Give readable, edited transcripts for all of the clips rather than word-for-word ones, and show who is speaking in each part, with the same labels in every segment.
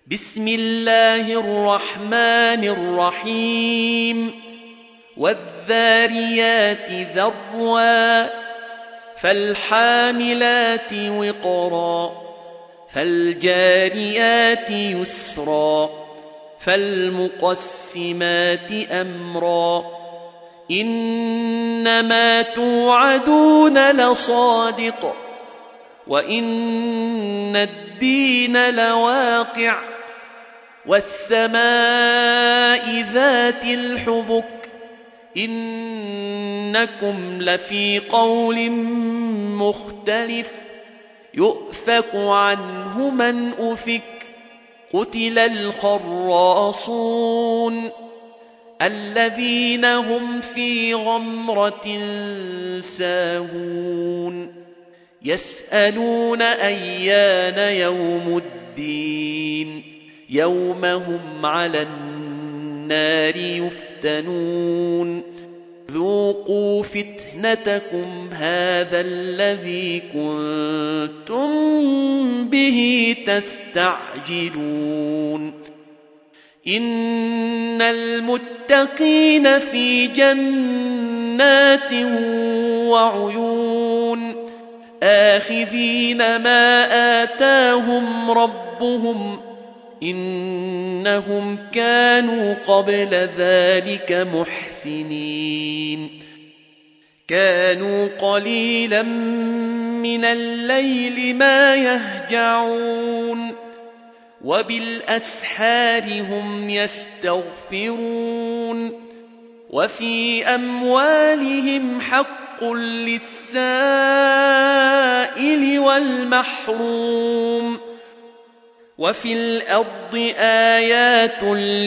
Speaker 1: بسم الله الرحمن الرحيم والذاريات ذروا فالحاملات وقرا فالجاريات يسرا فالمقسمات أمرا إنما توعدون لصادق وإن الدين لواقع والسماء ذات الحبك إنكم لفي قول مختلف يؤفك عنه من أفك قتل الخراصون الذين هم في غمرة ساهون يسألون أيان يوم الدين يوم هم على النار يفتنون ذوقوا فتنتكم هذا الذي كنتم به تستعجلون إن المتقين في جنات وعيون آخذين ما آتاهم ربهم إنهم كانوا قبل ذلك محسنين كانوا قليلا من الليل ما يهجعون وبالأسحار هم يستغفرون وفي أموالهم حق للسائل والمحروم وفي الأرض آيات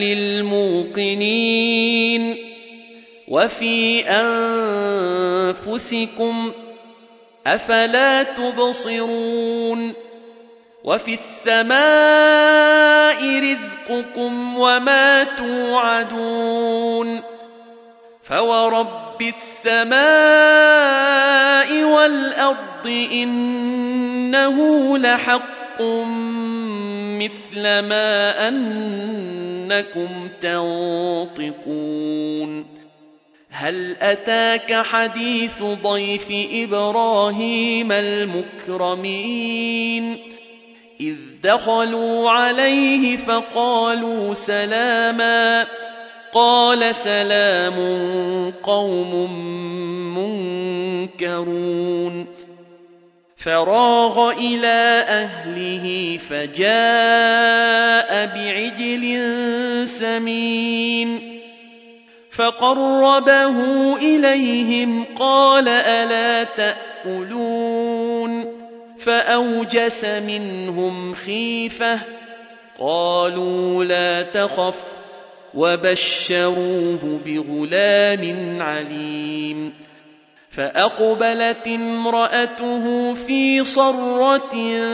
Speaker 1: للموقنين وفي أنفسكم أفلا تبصرون وفي السماء رزقكم وما توعدون فورب السماء والأرض إنه لحق مثل ما أنكم تنطقون هل أتاك حديث ضيف إبراهيم المكرمين إذ دخلوا عليه فقالوا سلاما قال سلام قوم منكرون فراغ إلى أهله فجاء بعجل سمين فقربه إليهم قال ألا تأكلون فأوجس منهم خيفة قالوا لا تخف وبشروه بغلام عليم فأقبلت امرأته في صرة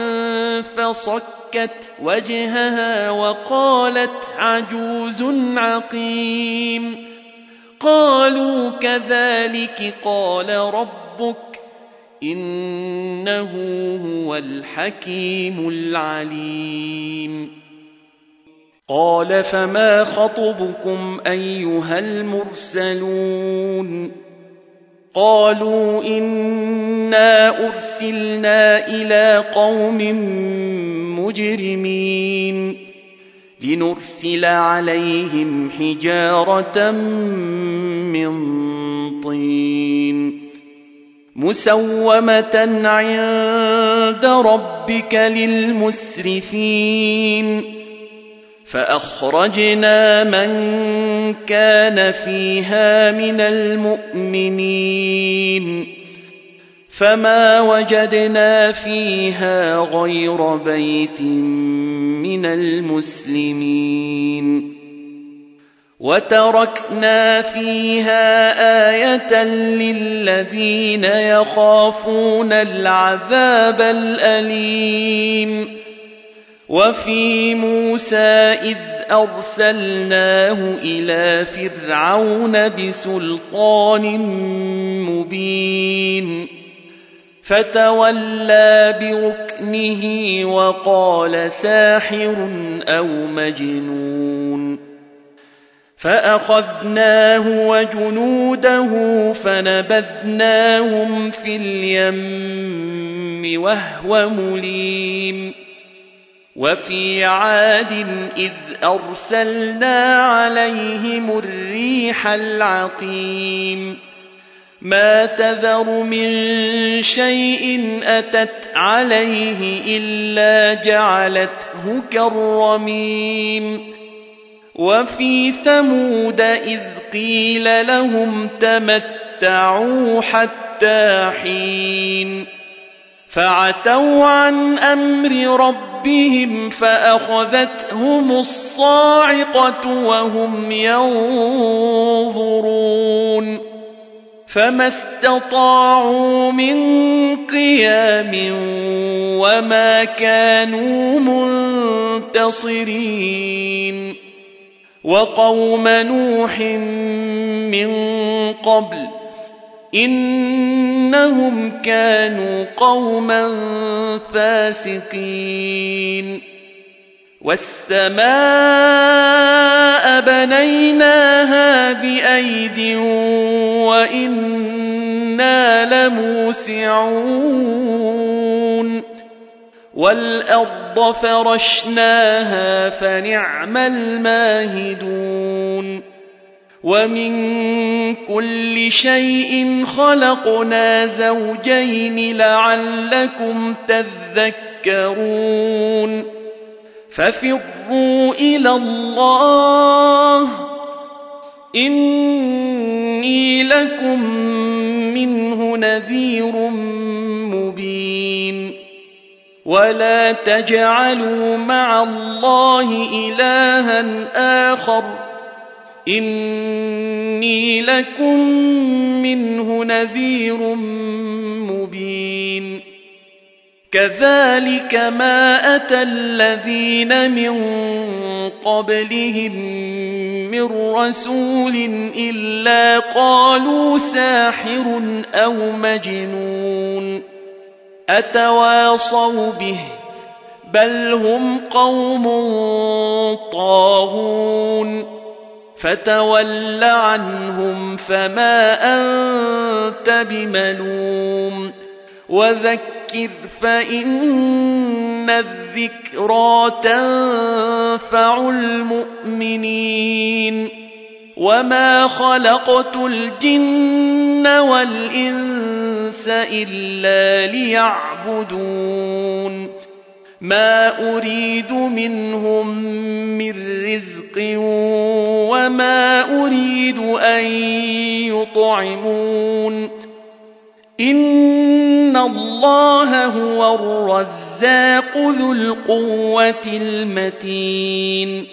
Speaker 1: فصكت وجهها وقالت عجوز عقيم قالوا كذلك قال ربك إنه هو الحكيم العليم قال فما خطبكم أيها المرسلون قالوا إنا أرسلنا إلى قوم مجرمين لنرسل عليهم حجارة من طين مسومة عند ربك للمسرفين فأخرجنا من كان فيها من المؤمنين فما وجدنا فيها غير بيت من المسلمين وتركنا فيها آية للذين يخافون العذاب الأليم وفي موسى إذ أرسلناه إلى فرعون بسلطان مبين فتولى بركنه وقال ساحر أو مجنون. فأخذناه وجنوده فنبذناهم في اليم وهو مليم. وفي عاد إذ أرسلنا عليهم الريح العقيم ما تذر من شيء أتت عليه إلا جعلته كالرميم. وفي ثمود إذ قيل لهم تمتعوا حتى حين فعتوا عن أمر ربهم فأخذتهم الصاعقة وهم ينظرون فما استطاعوا من قيام وما كانوا منتصرين. وقوم نوح من قبل إنهم كانوا قوما فاسقين. والسماء بنيناها بأيد وإنا لموسعون. والأرض فرشناها فنعم الماهدون. ومن كل شيء خلقنا زوجين لعلكم تذكرون. ففروا إلى الله إني لكم منه نذير مبين. ولا تجعلوا مع الله إلها آخر إني لكم منه نذير مبين. كذلك ما أتى الذين من قبلهم من رسول إلا قالوا ساحر أو مجنون أتواصوا به بل هم قوم طاغون. فتول عنهم فما أنت بملوم وذكر فإن الذكرى تنفع المؤمنين. وما خلقت الجن والإنس إلا ليعبدون ما أريد منهم من رزق وما أريد أن يطعمون إن الله هو الرزاق ذو القوة المتين.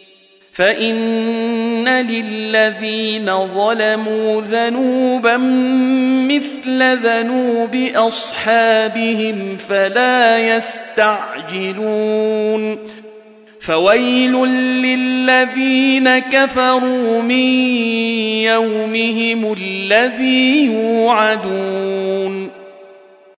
Speaker 1: فإن للذين ظلموا ذنوبا مثل ذنوب أصحابهم فلا يستعجلون. فويل للذين كفروا من يومهم الذي يوعدون.